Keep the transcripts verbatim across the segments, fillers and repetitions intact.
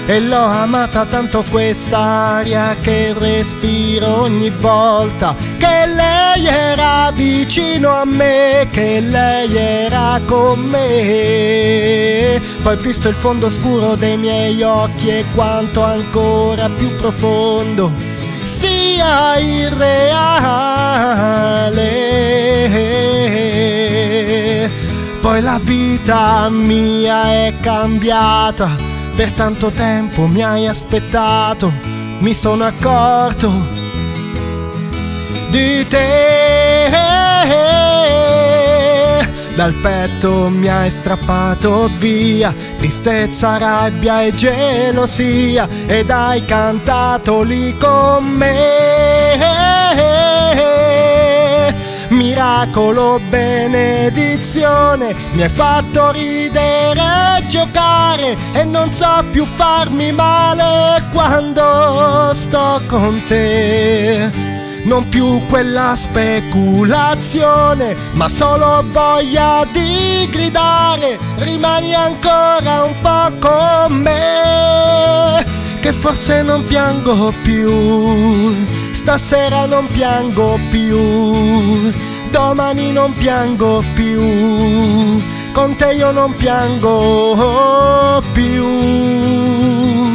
E l'ho amata tanto quest'aria che respiro ogni volta, che lei era vicino a me, che lei era con me. Poi ho visto il fondo scuro dei miei occhi e quanto ancora più profondo sia irreale. Poi la vita mia è cambiata, per tanto tempo mi hai aspettato, mi sono accorto di te. Dal petto mi hai strappato via tristezza, rabbia e gelosia, ed hai cantato lì con me. Miracolo, benedizione, mi hai fatto ridere e giocare, e non so più farmi male quando sto con te. Non più quella speculazione, ma solo voglia di gridare: rimani ancora un po' con me, che forse non piango più, stasera non piango più, domani non piango più, con te io non piango più.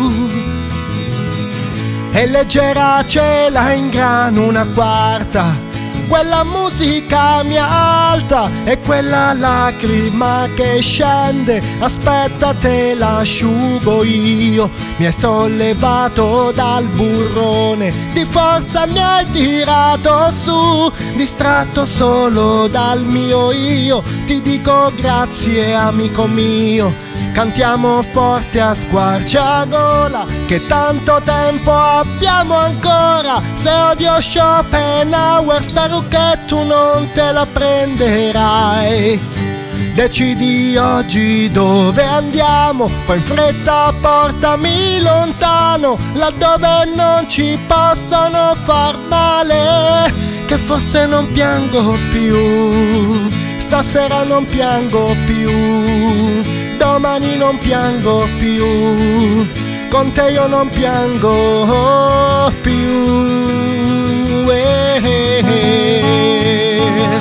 E leggera cela in grano una quarta, quella musica mia alta, e quella lacrima che scende, aspetta te l'asciugo io. Mi hai sollevato dal burrone, di forza mi hai tirato su, distratto solo dal mio io. Ti dico grazie amico mio, cantiamo forte a squarciagola, che tanto tempo abbiamo ancora. Se odio Schopenhauer spero che tu non te la prenderai. Decidi oggi dove andiamo, poi in fretta portami lontano, laddove non ci possono far male, che forse non piango più, stasera non piango più, domani non piango più, con te io non piango più. eh, eh, eh.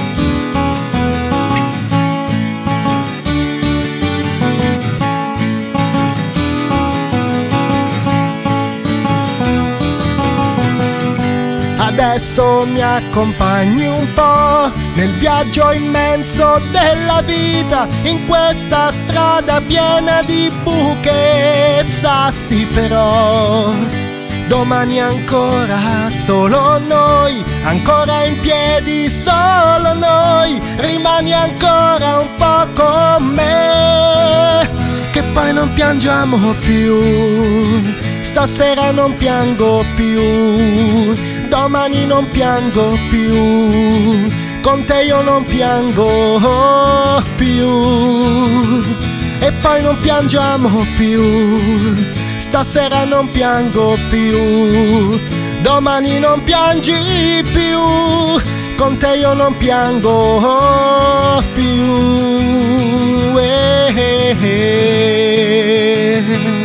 Adesso mi accompagni un po' nel viaggio immenso della vita, in questa strada piena di buche e sassi, però domani ancora solo noi, ancora in piedi solo noi, rimani ancora un po' con me, che poi non piangiamo più, stasera non piango più, domani non piango più, con te io non piango più, e poi non piangiamo più, stasera non piango più, domani non piangi più, con te io non piango più. eh, eh, eh.